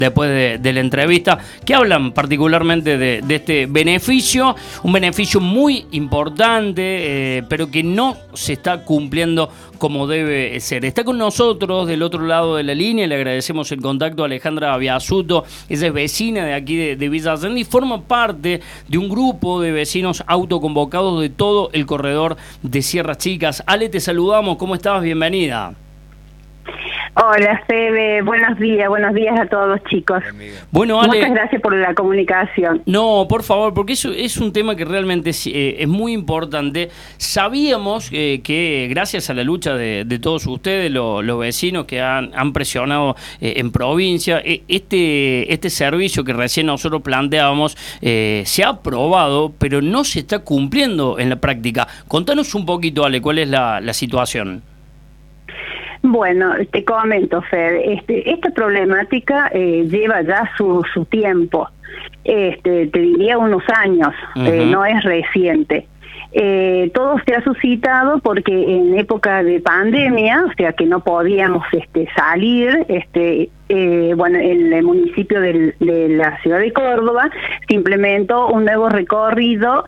después de la entrevista, que hablan particularmente de este beneficio, un beneficio muy importante, pero que no se está cumpliendo como debe ser. Está con nosotros del otro lado de la línea, le agradecemos el contacto a Alejandra Biasuto. Ella es vecina de aquí de Villa Allende y forma parte de un grupo de vecinos autoconvocados de todo el corredor de Sierras Chicas. Ale, te saludamos, ¿cómo estás? Bienvenida. Hola, Fede, buenos días a todos, chicos. Bueno, Ale, muchas gracias por la comunicación. No, por favor, porque eso es un tema que realmente es muy importante. Sabíamos que gracias a la lucha de todos ustedes, los vecinos que han presionado en provincia, este servicio que recién nosotros planteábamos se ha aprobado, pero no se está cumpliendo en la práctica. Contanos un poquito, Ale, cuál es la situación. Bueno, te comento, Fede, esta problemática lleva ya su tiempo, te diría unos años, no es reciente. Todo se ha suscitado porque en época de pandemia, o sea que no podíamos salir, bueno, el municipio de la ciudad de Córdoba se implementó un nuevo recorrido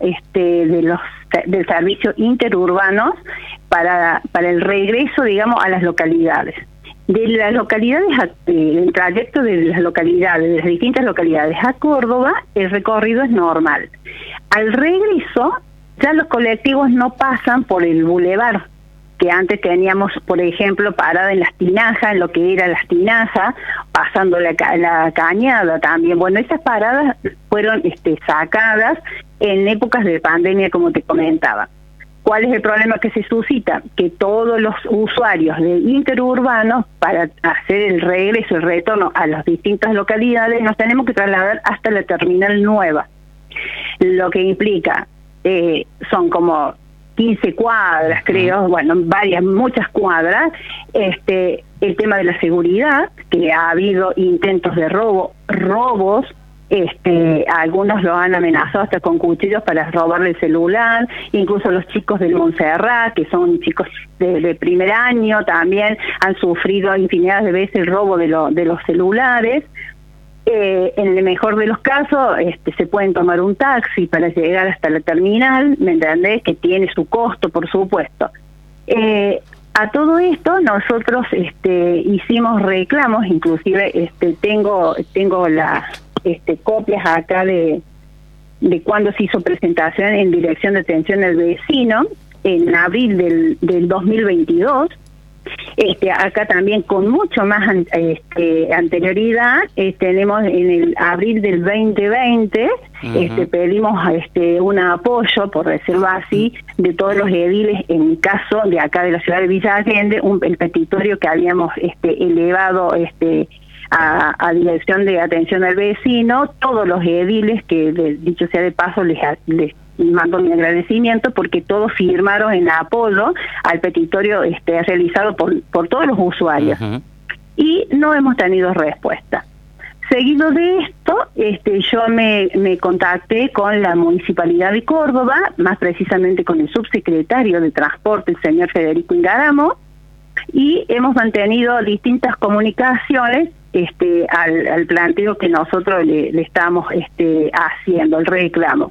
del servicio interurbanos para el regreso, digamos, a las localidades. De las localidades, el trayecto de las localidades, de las distintas localidades a Córdoba, el recorrido es normal. Al regreso, ya los colectivos no pasan por el bulevar, que antes teníamos, por ejemplo, parada en Las Tinajas, en lo que era Las Tinajas, pasando la Cañada también. Bueno, esas paradas fueron sacadas en épocas de pandemia, como te comentaba. ¿Cuál es el problema que se suscita? Que todos los usuarios de interurbanos, para hacer el regreso, el retorno a las distintas localidades, nos tenemos que trasladar hasta la terminal nueva. Lo que implica, son como 15 cuadras, creo, bueno, muchas cuadras. El tema de la seguridad, que ha habido intentos de robos, algunos lo han amenazado hasta con cuchillos para robarle el celular, incluso los chicos del Montserrat, que son chicos de primer año, también han sufrido infinidad de veces el robo de los celulares. En el mejor de los casos, se pueden tomar un taxi para llegar hasta la terminal, ¿me entendés? Que tiene su costo, por supuesto. A todo esto nosotros hicimos reclamos, inclusive tengo las copias acá de cuando se hizo presentación en Dirección de Atención al Vecino en abril del 2022. Acá también con mucho más anterioridad, tenemos en el abril del 2020, pedimos un apoyo, por decirlo así, de todos los ediles, en mi caso de acá de la ciudad de Villa Allende, el petitorio que habíamos elevado a Dirección de Atención al Vecino, todos los ediles, que dicho sea de paso les mando mi agradecimiento porque todos firmaron en apoyo al petitorio realizado por todos los usuarios. Y no hemos tenido respuesta. Seguido de esto, yo me contacté con la Municipalidad de Córdoba, más precisamente con el subsecretario de Transporte, el señor Federico Ingaramo, y hemos mantenido distintas comunicaciones al planteo que nosotros le estamos haciendo, el reclamo.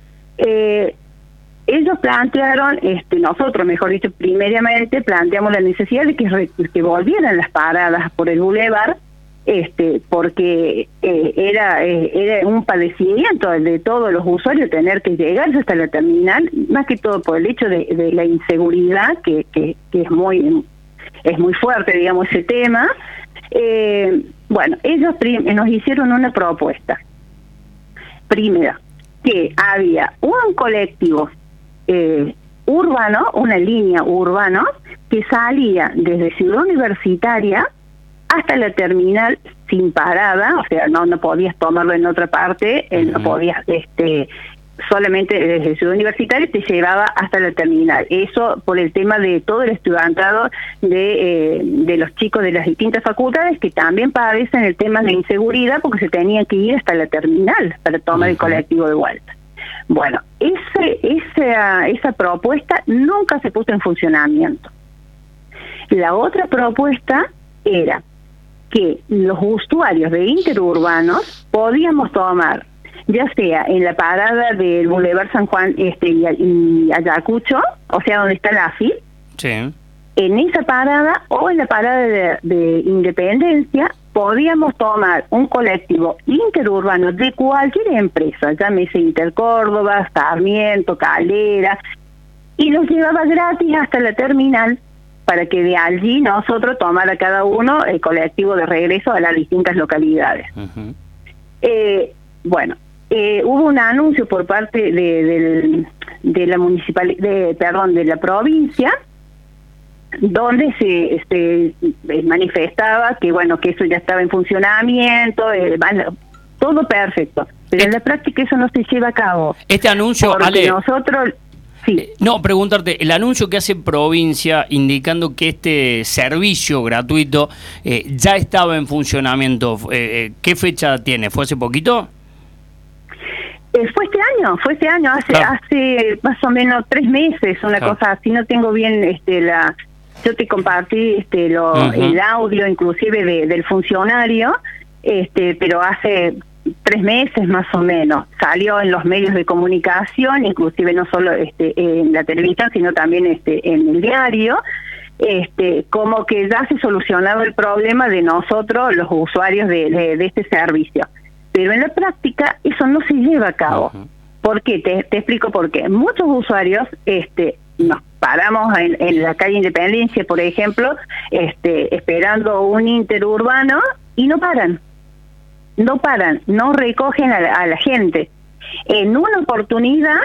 Ellos plantearon, nosotros, mejor dicho, primariamente planteamos la necesidad de que volvieran las paradas por el bulevar, porque era un padecimiento de todos los usuarios tener que llegar hasta la terminal, más que todo por el hecho de la inseguridad, que es muy fuerte, digamos, ese tema. Bueno, ellos nos hicieron una propuesta. Primero, que había un colectivo urbano, una línea urbana, que salía desde Ciudad Universitaria hasta la terminal sin parada, o sea, no podías tomarlo en otra parte, no podías, solamente desde Ciudad Universitaria te llevaba hasta la terminal. Eso por el tema de todo el estudiantado de los chicos de las distintas facultades, que también padecen el tema de inseguridad porque se tenían que ir hasta la terminal para tomar el colectivo de vuelta. Bueno, esa propuesta nunca se puso en funcionamiento. La otra propuesta era que los usuarios de interurbanos podíamos tomar, ya sea en la parada del Boulevard San Juan y Ayacucho, o sea, donde está la AFIP, sí, en esa parada o en la parada de Independencia, podíamos tomar un colectivo interurbano de cualquier empresa, llámese Intercórdoba, Sarmiento, Calera, y nos llevaba gratis hasta la terminal para que de allí nosotros tomara cada uno el colectivo de regreso a las distintas localidades. uh-huh. Hubo un anuncio por parte de la de la provincia, donde se manifestaba que que eso ya estaba en funcionamiento, todo perfecto, pero en la práctica eso no se lleva a cabo. Este anuncio, porque Ale, nosotros sí. No, preguntarte, el anuncio que hace provincia indicando que este servicio gratuito ya estaba en funcionamiento, ¿qué fecha tiene? ¿Fue hace poquito? Fue este año, hace más o menos 3 meses, una cosa así, no tengo bien yo te compartí uh-huh. el audio inclusive del funcionario, pero hace 3 meses más o menos, salió en los medios de comunicación, inclusive no solo en la televisión, sino también en el diario, como que ya se solucionaba el problema de nosotros, los usuarios de este servicio. Pero en la práctica eso no se lleva a cabo. Uh-huh. ¿Por qué? Te explico por qué. Muchos usuarios nos paramos en la calle Independencia, por ejemplo, esperando un interurbano y no paran, no recogen a la gente. En una oportunidad,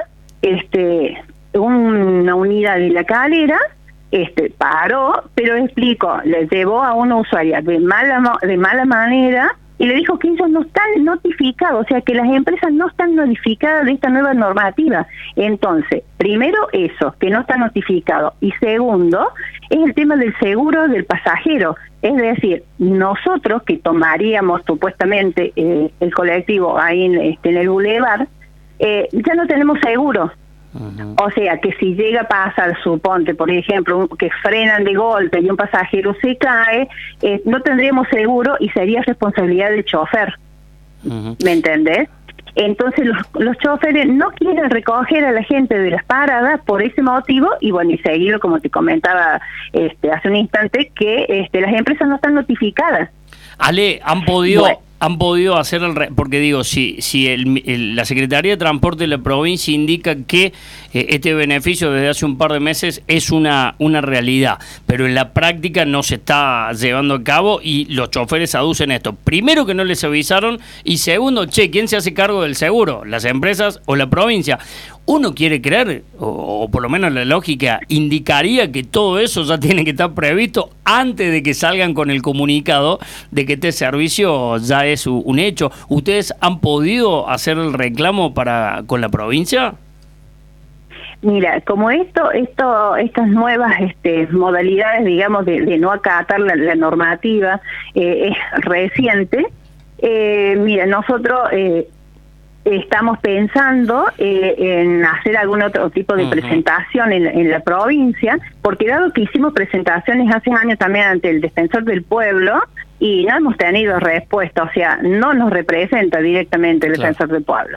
una unidad de la Calera paró, pero le llevó a una usuaria de mala manera y le dijo que ellos no están notificados, o sea que las empresas no están notificadas de esta nueva normativa. Entonces, primero eso, que no está notificado, y segundo, es el tema del seguro del pasajero. Es decir, nosotros que tomaríamos supuestamente el colectivo ahí en el Boulevard, ya no tenemos seguro. Uh-huh. O sea, que si llega a pasar, suponte, por ejemplo, que frenan de golpe y un pasajero se cae, no tendríamos seguro y sería responsabilidad del chofer. Uh-huh. ¿Me entendés? Entonces los choferes no quieren recoger a la gente de las paradas por ese motivo, y y seguido, como te comentaba hace un instante, que las empresas no están notificadas. Ale, han podido hacer porque digo, si la Secretaría de Transporte de la provincia indica que este beneficio desde hace un par de meses es una realidad, pero en la práctica no se está llevando a cabo y los choferes aducen esto. Primero, que no les avisaron, y segundo, ¿quién se hace cargo del seguro? ¿Las empresas o la provincia? Uno quiere creer, o por lo menos la lógica indicaría que todo eso ya tiene que estar previsto antes de que salgan con el comunicado de que este servicio ya es un hecho. ¿Ustedes han podido hacer el reclamo con la provincia? Mira, como estas nuevas modalidades, digamos, de no acatar la normativa es reciente, mira, nosotros estamos pensando en hacer algún otro tipo de presentación en la provincia, porque dado que hicimos presentaciones hace años también ante el Defensor del Pueblo y no hemos tenido respuesta, o sea, no nos representa directamente el Defensor del Pueblo.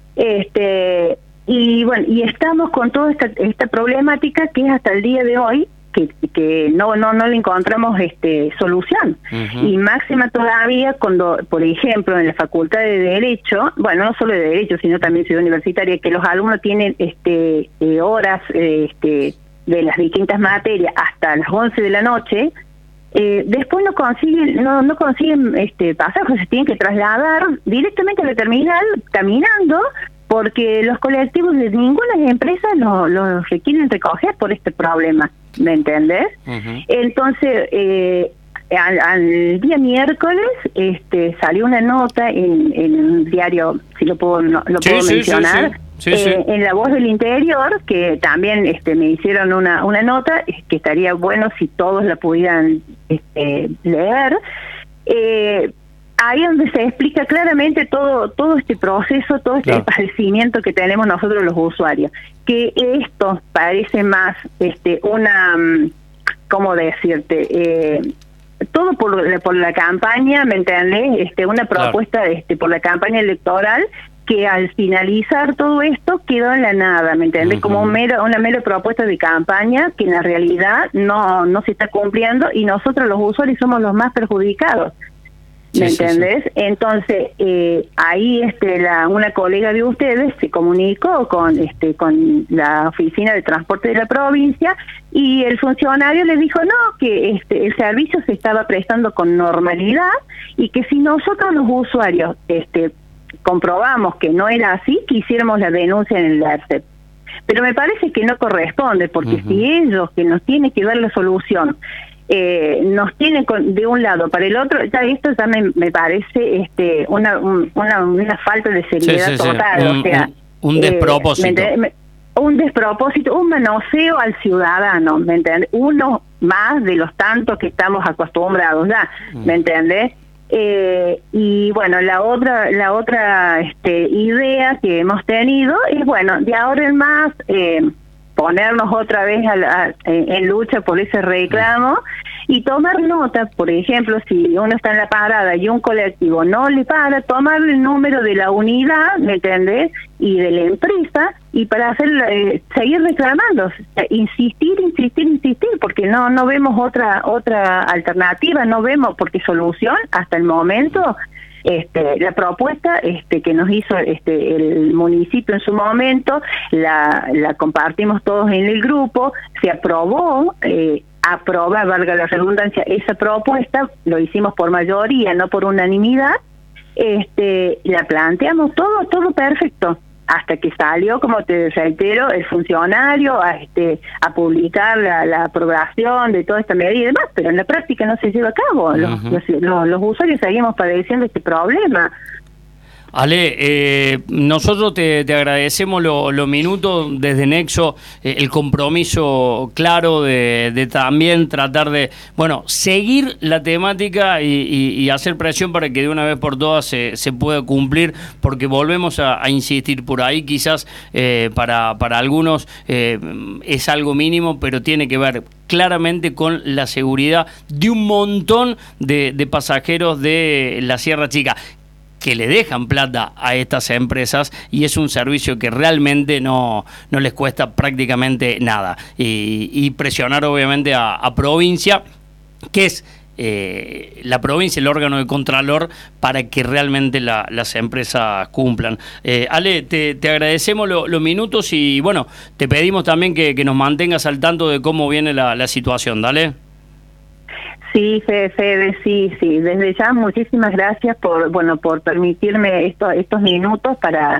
Y estamos con toda esta problemática que es hasta el día de hoy que no le encontramos solución. Uh-huh. Y máxima todavía cuando, por ejemplo, en la Facultad de Derecho, no solo de Derecho, sino también Ciudad Universitaria, que los alumnos tienen horas de las distintas materias hasta las 11 de la noche, después no consiguen pasajes, se tienen que trasladar directamente a la terminal caminando, porque los colectivos de ninguna empresa los requieren recoger por este problema, ¿me entendés? Uh-huh. Entonces, al día miércoles salió una nota en un diario, si lo puedo mencionar, sí. En La Voz del Interior, que también me hicieron una nota, que estaría bueno si todos la pudieran leer, ahí donde se explica claramente todo este proceso, todo este padecimiento que tenemos nosotros los usuarios, que esto parece más ¿cómo decirte? todo por la campaña, ¿me entendés? Una propuesta por la campaña electoral, que al finalizar todo esto quedó en la nada, ¿me entiendes? Como una mera propuesta de campaña que en la realidad no se está cumpliendo, y nosotros los usuarios somos los más perjudicados, ¿me entendés? Sí. Entonces, ahí una colega de ustedes se comunicó con la oficina de transporte de la provincia, y el funcionario le dijo que el servicio se estaba prestando con normalidad, y que si nosotros los usuarios comprobamos que no era así, que hiciéramos la denuncia en el ERCEP. Pero me parece que no corresponde, porque si ellos, que nos tienen que dar la solución, nos tienen de un lado para el otro, ya esto ya me parece una falta de seriedad total. Un despropósito. Un despropósito, un manoseo al ciudadano, ¿me entiendes? Uno más de los tantos que estamos acostumbrados ya, ¿me entiendes? Y bueno, la otra idea que hemos tenido es, bueno, de ahora en más ponernos otra vez en lucha por ese reclamo, y tomar nota, por ejemplo, si uno está en la parada y un colectivo no le para, tomar el número de la unidad, ¿me entendés?, y de la empresa, y para seguir reclamando, insistir, porque no vemos otra alternativa, no vemos, porque solución hasta el momento. La propuesta que nos hizo el municipio en su momento, la compartimos todos en el grupo, se aprobó, valga la redundancia, esa propuesta, lo hicimos por mayoría, no por unanimidad, la planteamos todo perfecto, hasta que salió, como te reitero, el funcionario a publicar la aprobación de toda esta medida y demás, pero en la práctica no se lleva a cabo. Los usuarios seguimos padeciendo este problema. Ale, nosotros te agradecemos los minutos desde Nexo, el compromiso claro de también tratar de, seguir la temática y hacer presión para que de una vez por todas se pueda cumplir, porque volvemos a insistir por ahí, quizás para algunos es algo mínimo, pero tiene que ver claramente con la seguridad de un montón de pasajeros de la Sierra Chica, que le dejan plata a estas empresas, y es un servicio que realmente no les cuesta prácticamente nada. Y presionar obviamente a provincia, que es la provincia, el órgano de Contralor, para que realmente las empresas cumplan. Ale, te agradecemos los minutos, y bueno, te pedimos también que nos mantengas al tanto de cómo viene la situación. Dale. Sí, Fede, sí. Desde ya, muchísimas gracias por permitirme estos minutos para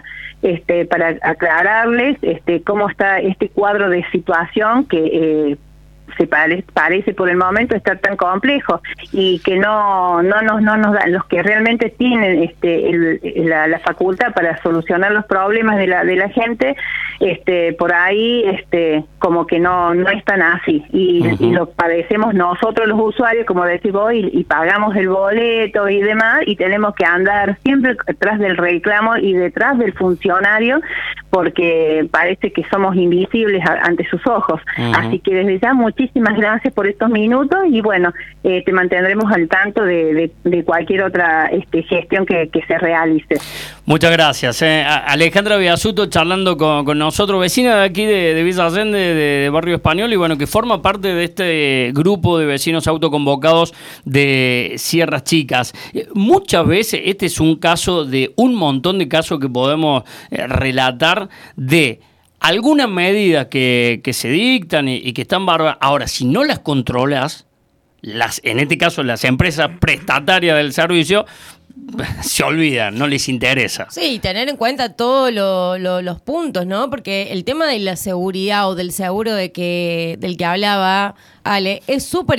aclararles cómo está este cuadro de situación que parece por el momento estar tan complejo, y que no nos dan, los que realmente tienen la facultad para solucionar los problemas de la gente, por ahí como que no están así, y lo padecemos nosotros los usuarios, como decís vos, y pagamos el boleto y demás, y tenemos que andar siempre detrás del reclamo y detrás del funcionario, porque parece que somos invisibles ante sus ojos. Así que desde ya, muchísimas gracias por estos minutos, y bueno, te mantendremos al tanto de cualquier otra gestión que se realice. Muchas gracias. Alejandra Biasuto charlando con nosotros, vecina de aquí de Villa Allende, de Barrio Español, y bueno, que forma parte de este grupo de vecinos autoconvocados de Sierras Chicas. Muchas veces este es un caso de un montón de casos que podemos relatar, de algunas medidas que se dictan y que están bárbaras. Ahora, si no las controlas, en este caso las empresas prestatarias del servicio, se olvidan, no les interesa. Sí, tener en cuenta todos los puntos, ¿no? Porque el tema de la seguridad o del seguro del que hablaba Ale es súper